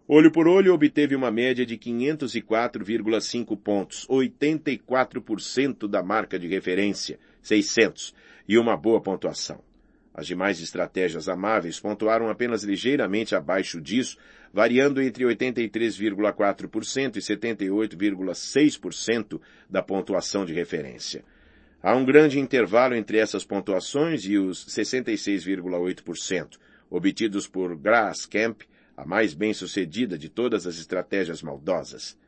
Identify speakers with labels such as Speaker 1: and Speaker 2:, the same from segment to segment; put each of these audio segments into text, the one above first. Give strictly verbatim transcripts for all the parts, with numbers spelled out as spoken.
Speaker 1: Olho por olho obteve uma média de quinhentos e quatro vírgula cinco pontos, oitenta e quatro por cento da marca de referência, seiscentos, e uma boa pontuação. As demais estratégias amáveis pontuaram apenas ligeiramente abaixo disso, variando entre oitenta e três vírgula quatro por cento e setenta e oito vírgula seis por cento da pontuação de referência. Há um grande intervalo entre essas pontuações e os sessenta e seis vírgula oito por cento, obtidos por Graskamp, a mais bem-sucedida de todas as estratégias maldosas.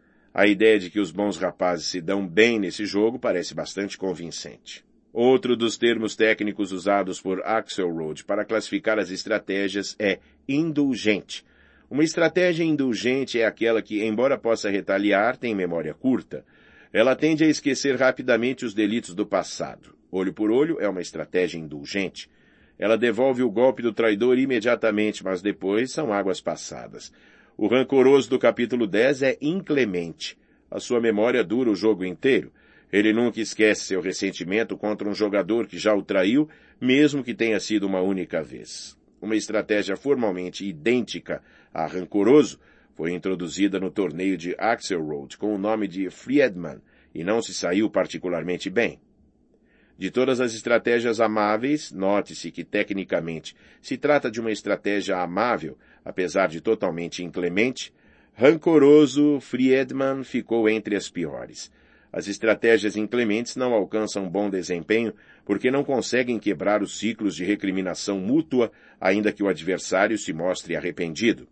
Speaker 1: A ideia de que os bons rapazes se dão bem nesse jogo parece bastante convincente. Outro dos termos técnicos usados por Axelrod para classificar as estratégias é indulgente. Uma estratégia indulgente é aquela que, embora possa retaliar, tem memória curta. Ela tende a esquecer rapidamente os delitos do passado. Olho por olho é uma estratégia indulgente. Ela devolve o golpe do traidor imediatamente, mas depois são águas passadas. O rancoroso do capítulo dez é inclemente. A sua memória dura o jogo inteiro. Ele nunca esquece seu ressentimento contra um jogador que já o traiu, mesmo que tenha sido uma única vez. Uma estratégia formalmente idêntica a rancoroso foi introduzida no torneio de Axelrod com o nome de Friedman e não se saiu particularmente bem. De todas as estratégias amáveis, note-se que, tecnicamente, se trata de uma estratégia amável, apesar de totalmente inclemente. Rancoroso, Friedman ficou entre as piores. As estratégias inclementes não alcançam bom desempenho porque não conseguem quebrar os ciclos de recriminação mútua, ainda que o adversário se mostre arrependido.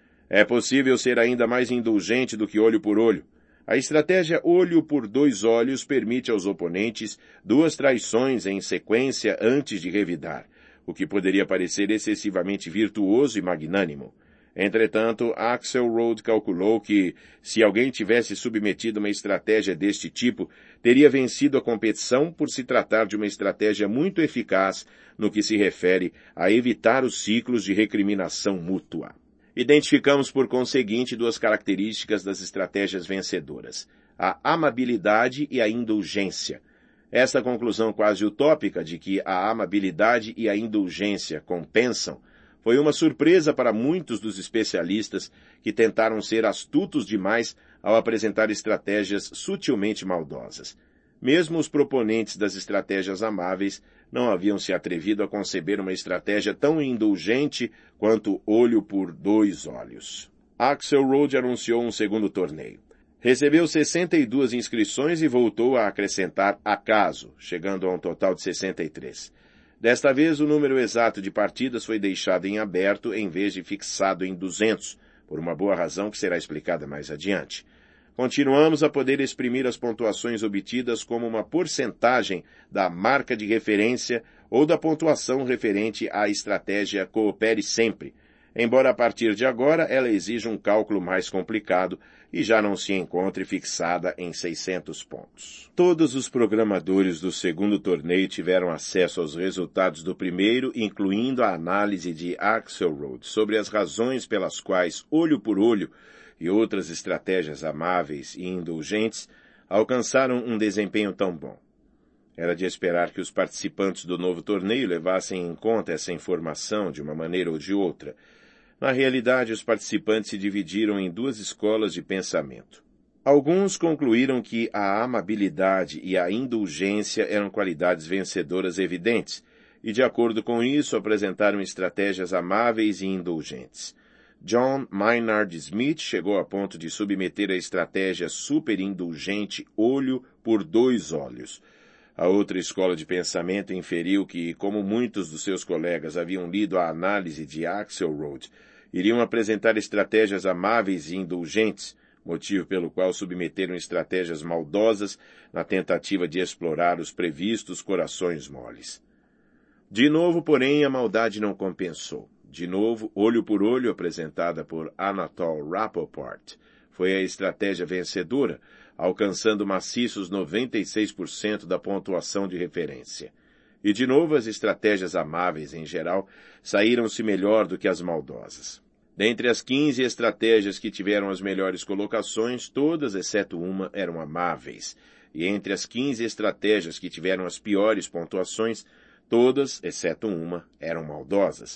Speaker 1: É possível ser ainda mais indulgente do que olho por olho. A estratégia olho por dois olhos permite aos oponentes duas traições em sequência antes de revidar, o que poderia parecer excessivamente virtuoso e magnânimo. Entretanto, Axelrod calculou que, se alguém tivesse submetido uma estratégia deste tipo, teria vencido a competição por se tratar de uma estratégia muito eficaz no que se refere a evitar os ciclos de recriminação mútua. Identificamos, por conseguinte, duas características das estratégias vencedoras: a amabilidade e a indulgência. Esta conclusão quase utópica de que a amabilidade e a indulgência compensam foi uma surpresa para muitos dos especialistas que tentaram ser astutos demais ao apresentar estratégias sutilmente maldosas. Mesmo os proponentes das estratégias amáveis não haviam se atrevido a conceber uma estratégia tão indulgente quanto olho por dois olhos. Axelrod anunciou um segundo torneio. Recebeu sessenta e duas inscrições e voltou a acrescentar acaso, chegando a um total de sessenta e três. Desta vez, o número exato de partidas foi deixado em aberto em vez de fixado em duzentos, por uma boa razão que será explicada mais adiante. Continuamos a poder exprimir as pontuações obtidas como uma porcentagem da marca de referência ou da pontuação referente à estratégia Coopere Sempre, embora a partir de agora ela exija um cálculo mais complicado e já não se encontre fixada em seiscentos pontos. Todos os programadores do segundo torneio tiveram acesso aos resultados do primeiro, incluindo a análise de Axelrod sobre as razões pelas quais olho por olho e outras estratégias amáveis e indulgentes alcançaram um desempenho tão bom. Era de esperar que os participantes do novo torneio levassem em conta essa informação de uma maneira ou de outra. Na realidade, os participantes se dividiram em duas escolas de pensamento. Alguns concluíram que a amabilidade e a indulgência eram qualidades vencedoras evidentes, e de acordo com isso apresentaram estratégias amáveis e indulgentes. John Maynard Smith chegou a ponto de submeter a estratégia superindulgente olho por dois olhos. A outra escola de pensamento inferiu que, como muitos dos seus colegas haviam lido a análise de Axelrod, iriam apresentar estratégias amáveis e indulgentes, motivo pelo qual submeteram estratégias maldosas na tentativa de explorar os previstos corações moles. De novo, porém, a maldade não compensou. De novo, olho por olho, apresentada por Anatol Rapoport, foi a estratégia vencedora, alcançando maciços noventa e seis por cento da pontuação de referência. E de novo as estratégias amáveis, em geral, saíram-se melhor do que as maldosas. Dentre as quinze estratégias que tiveram as melhores colocações, todas, exceto uma, eram amáveis. E entre as quinze estratégias que tiveram as piores pontuações, todas, exceto uma, eram maldosas.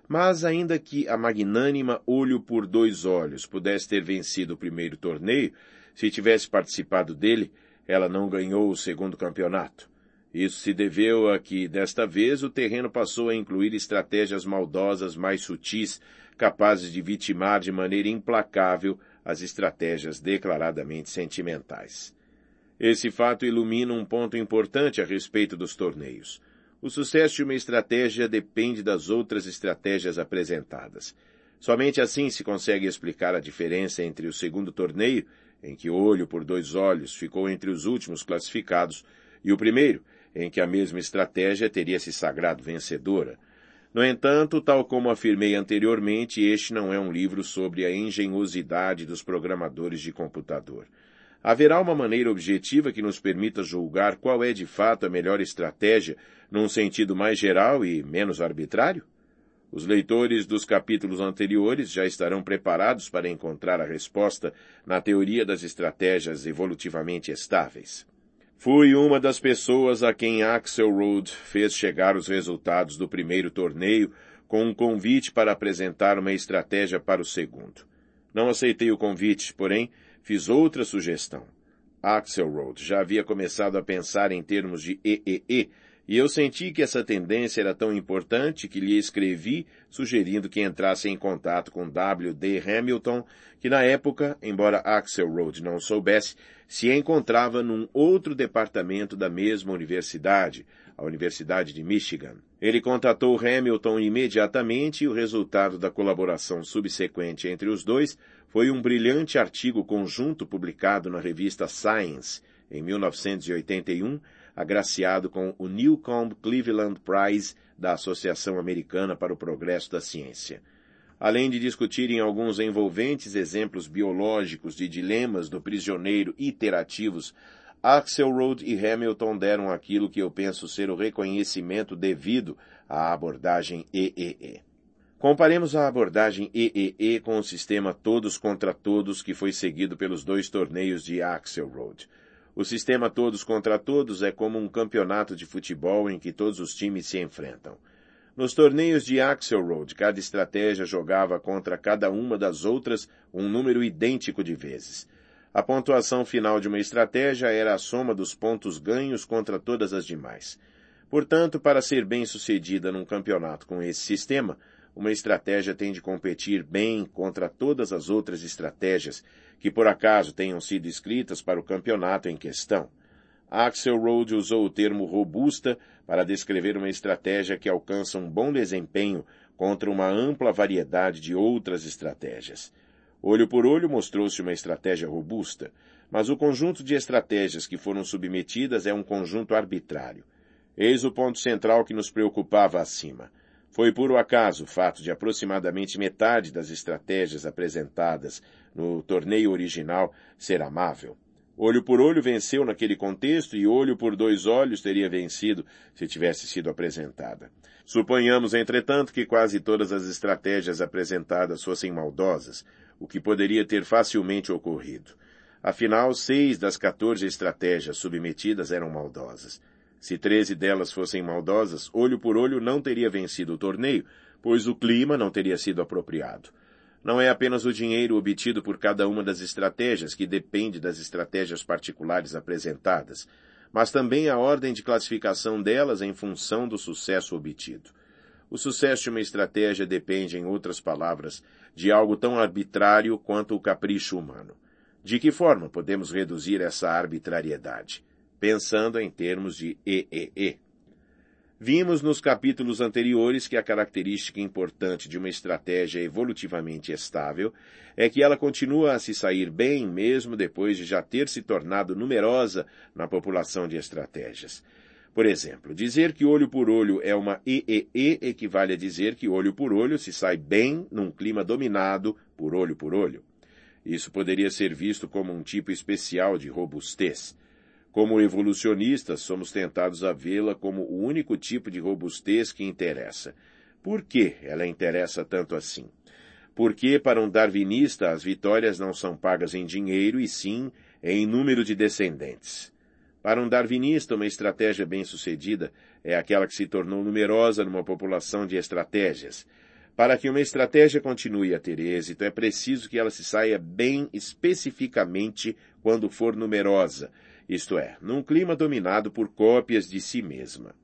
Speaker 1: Mas ainda que a magnânima Olho por Dois Olhos pudesse ter vencido o primeiro torneio, se tivesse participado dele, ela não ganhou o segundo campeonato. Isso se deveu a que, desta vez, o terreno passou a incluir estratégias maldosas mais sutis, capazes de vitimar de maneira implacável as estratégias declaradamente sentimentais. Esse fato ilumina um ponto importante a respeito dos torneios. O sucesso de uma estratégia depende das outras estratégias apresentadas. Somente assim se consegue explicar a diferença entre o segundo torneio, em que Olho por Dois Olhos ficou entre os últimos classificados, e o primeiro, em que a mesma estratégia teria se sagrado vencedora. No entanto, tal como afirmei anteriormente, este não é um livro sobre a engenhosidade dos programadores de computador. Haverá uma maneira objetiva que nos permita julgar qual é de fato a melhor estratégia, num sentido mais geral e menos arbitrário? Os leitores dos capítulos anteriores já estarão preparados para encontrar a resposta na teoria das estratégias evolutivamente estáveis. Fui uma das pessoas a quem Axelrod fez chegar os resultados do primeiro torneio com um convite para apresentar uma estratégia para o segundo. Não aceitei o convite, porém, fiz outra sugestão. Axelrod já havia começado a pensar em termos de E E E, e eu senti que essa tendência era tão importante que lhe escrevi sugerindo que entrasse em contato com W D Hamilton, que na época, embora Axelrod não soubesse, se encontrava num outro departamento da mesma universidade, a Universidade de Michigan. Ele contatou Hamilton imediatamente e o resultado da colaboração subsequente entre os dois foi um brilhante artigo conjunto publicado na revista Science, em mil novecentos e oitenta e um, agraciado com o Newcomb Cleveland Prize da Associação Americana para o Progresso da Ciência. Além de discutirem alguns envolventes exemplos biológicos de dilemas do prisioneiro iterativos, Axelrod e Hamilton deram aquilo que eu penso ser o reconhecimento devido à abordagem E E E. Comparemos a abordagem E E E com o sistema todos contra todos que foi seguido pelos dois torneios de Axelrod. O sistema todos contra todos é como um campeonato de futebol em que todos os times se enfrentam. Nos torneios de Axelrod, cada estratégia jogava contra cada uma das outras um número idêntico de vezes. A pontuação final de uma estratégia era a soma dos pontos ganhos contra todas as demais. Portanto, para ser bem-sucedida num campeonato com esse sistema, uma estratégia tem de competir bem contra todas as outras estratégias que por acaso tenham sido escritas para o campeonato em questão. Axelrod usou o termo robusta para descrever uma estratégia que alcança um bom desempenho contra uma ampla variedade de outras estratégias. Olho por Olho mostrou-se uma estratégia robusta, mas o conjunto de estratégias que foram submetidas é um conjunto arbitrário. Eis o ponto central que nos preocupava acima. Foi puro acaso o fato de aproximadamente metade das estratégias apresentadas no torneio original ser amável. Olho por Olho venceu naquele contexto e Olho por Dois Olhos teria vencido se tivesse sido apresentada. Suponhamos, entretanto, que quase todas as estratégias apresentadas fossem maldosas, o que poderia ter facilmente ocorrido. Afinal, seis das quatorze estratégias submetidas eram maldosas. Se treze delas fossem maldosas, Olho por Olho não teria vencido o torneio, pois o clima não teria sido apropriado. Não é apenas o dinheiro obtido por cada uma das estratégias que depende das estratégias particulares apresentadas, mas também a ordem de classificação delas em função do sucesso obtido. O sucesso de uma estratégia depende, em outras palavras, de algo tão arbitrário quanto o capricho humano. De que forma podemos reduzir essa arbitrariedade? Pensando em termos de E E E. Vimos nos capítulos anteriores que a característica importante de uma estratégia evolutivamente estável é que ela continua a se sair bem mesmo depois de já ter se tornado numerosa na população de estratégias. Por exemplo, dizer que olho por olho é uma E E E equivale a dizer que olho por olho se sai bem num clima dominado por olho por olho. Isso poderia ser visto como um tipo especial de robustez. Como evolucionistas, somos tentados a vê-la como o único tipo de robustez que interessa. Por que ela interessa tanto assim? Porque, para um darwinista, as vitórias não são pagas em dinheiro, e sim em número de descendentes. Para um darwinista, uma estratégia bem-sucedida é aquela que se tornou numerosa numa população de estratégias. Para que uma estratégia continue a ter êxito, é preciso que ela se saia bem especificamente quando for numerosa, isto é, num clima dominado por cópias de si mesma.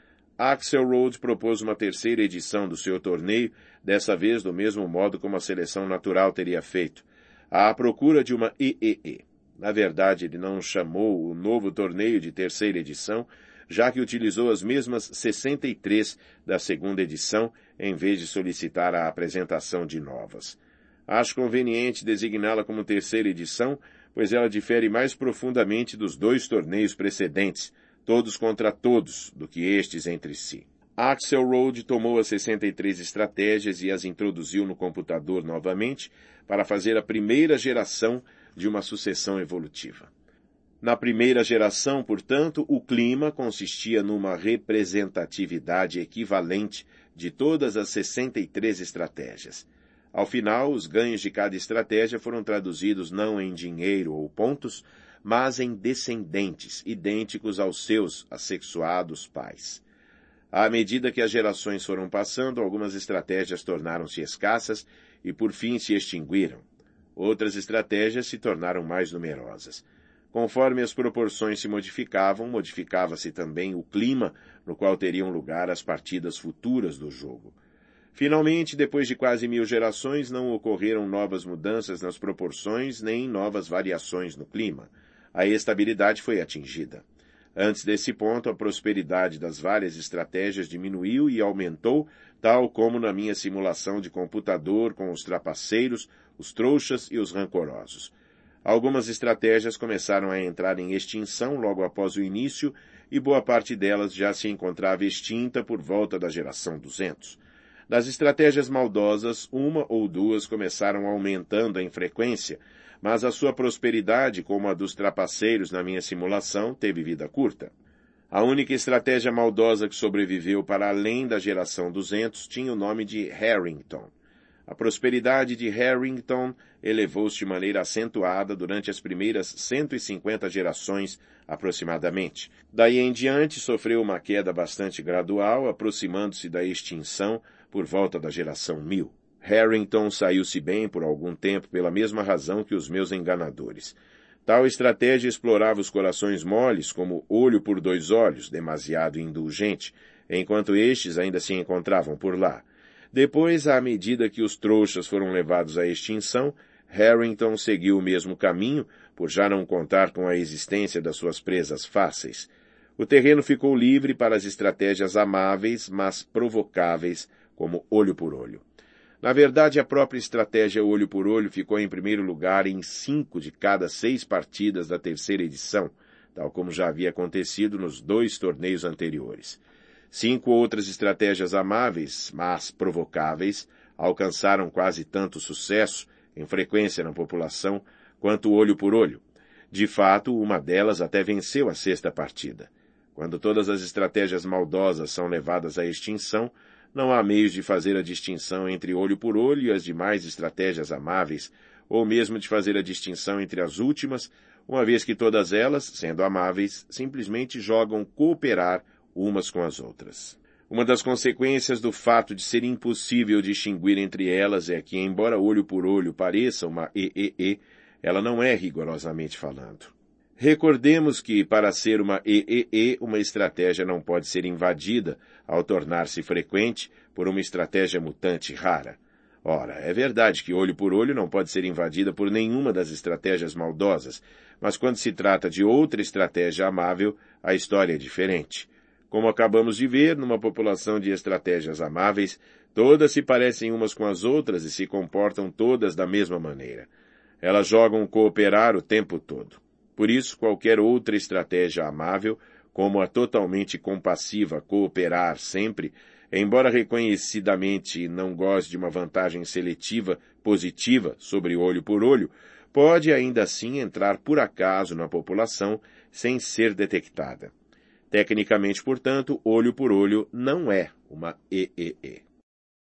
Speaker 1: Axelrod propôs uma terceira edição do seu torneio, dessa vez do mesmo modo como a seleção natural teria feito, à procura de uma E E E. Na verdade, ele não chamou o novo torneio de terceira edição, já que utilizou as mesmas sessenta e três da segunda edição, em vez de solicitar a apresentação de novas. Acho conveniente designá-la como terceira edição, pois ela difere mais profundamente dos dois torneios precedentes, todos contra todos, do que estes entre si. Axelrod tomou as sessenta e três estratégias e as introduziu no computador novamente para fazer a primeira geração de uma sucessão evolutiva. Na primeira geração, portanto, o clima consistia numa representatividade equivalente de todas as sessenta e três estratégias. Ao final, os ganhos de cada estratégia foram traduzidos não em dinheiro ou pontos, mas em descendentes, idênticos aos seus assexuados pais. À medida que as gerações foram passando, algumas estratégias tornaram-se escassas e, por fim, se extinguiram. Outras estratégias se tornaram mais numerosas. Conforme as proporções se modificavam, modificava-se também o clima no qual teriam lugar as partidas futuras do jogo. Finalmente, depois de quase mil gerações, não ocorreram novas mudanças nas proporções nem novas variações no clima. A estabilidade foi atingida. Antes desse ponto, a prosperidade das várias estratégias diminuiu e aumentou, tal como na minha simulação de computador com os trapaceiros, os trouxas e os rancorosos. Algumas estratégias começaram a entrar em extinção logo após o início e boa parte delas já se encontrava extinta por volta da geração duzentos. Das estratégias maldosas, uma ou duas começaram aumentando em frequência, mas a sua prosperidade, como a dos trapaceiros na minha simulação, teve vida curta. A única estratégia maldosa que sobreviveu para além da geração duzentos tinha o nome de Harrington. A prosperidade de Harrington elevou-se de maneira acentuada durante as primeiras cento e cinquenta gerações, aproximadamente. Daí em diante, sofreu uma queda bastante gradual, aproximando-se da extinção por volta da geração mil. Harrington saiu-se bem por algum tempo pela mesma razão que os meus enganadores. Tal estratégia explorava os corações moles como olho por dois olhos, demasiado indulgente, enquanto estes ainda se encontravam por lá. Depois, à medida que os trouxas foram levados à extinção, Harrington seguiu o mesmo caminho, por já não contar com a existência das suas presas fáceis. O terreno ficou livre para as estratégias amáveis, mas provocáveis, como olho por olho. Na verdade, a própria estratégia olho por olho ficou em primeiro lugar em cinco de cada seis partidas da terceira edição, tal como já havia acontecido nos dois torneios anteriores. Cinco outras estratégias amáveis, mas provocáveis, alcançaram quase tanto sucesso, em frequência na população, quanto o olho por olho. De fato, uma delas até venceu a sexta partida. Quando todas as estratégias maldosas são levadas à extinção, não há meios de fazer a distinção entre olho por olho e as demais estratégias amáveis, ou mesmo de fazer a distinção entre as últimas, uma vez que todas elas, sendo amáveis, simplesmente jogam cooperar umas com as outras. Uma das consequências do fato de ser impossível distinguir entre elas é que, embora olho por olho pareça uma E E E, ela não é rigorosamente falando. Recordemos que, para ser uma E E E, uma estratégia não pode ser invadida, ao tornar-se frequente, por uma estratégia mutante rara. Ora, é verdade que olho por olho não pode ser invadida por nenhuma das estratégias maldosas, mas quando se trata de outra estratégia amável, a história é diferente. Como acabamos de ver, numa população de estratégias amáveis, todas se parecem umas com as outras e se comportam todas da mesma maneira. Elas jogam cooperar o tempo todo. Por isso, qualquer outra estratégia amável, como a totalmente compassiva cooperar sempre, embora reconhecidamente não goze de uma vantagem seletiva positiva sobre olho por olho, pode ainda assim entrar por acaso na população sem ser detectada. Tecnicamente, portanto, olho por olho não é uma E E E.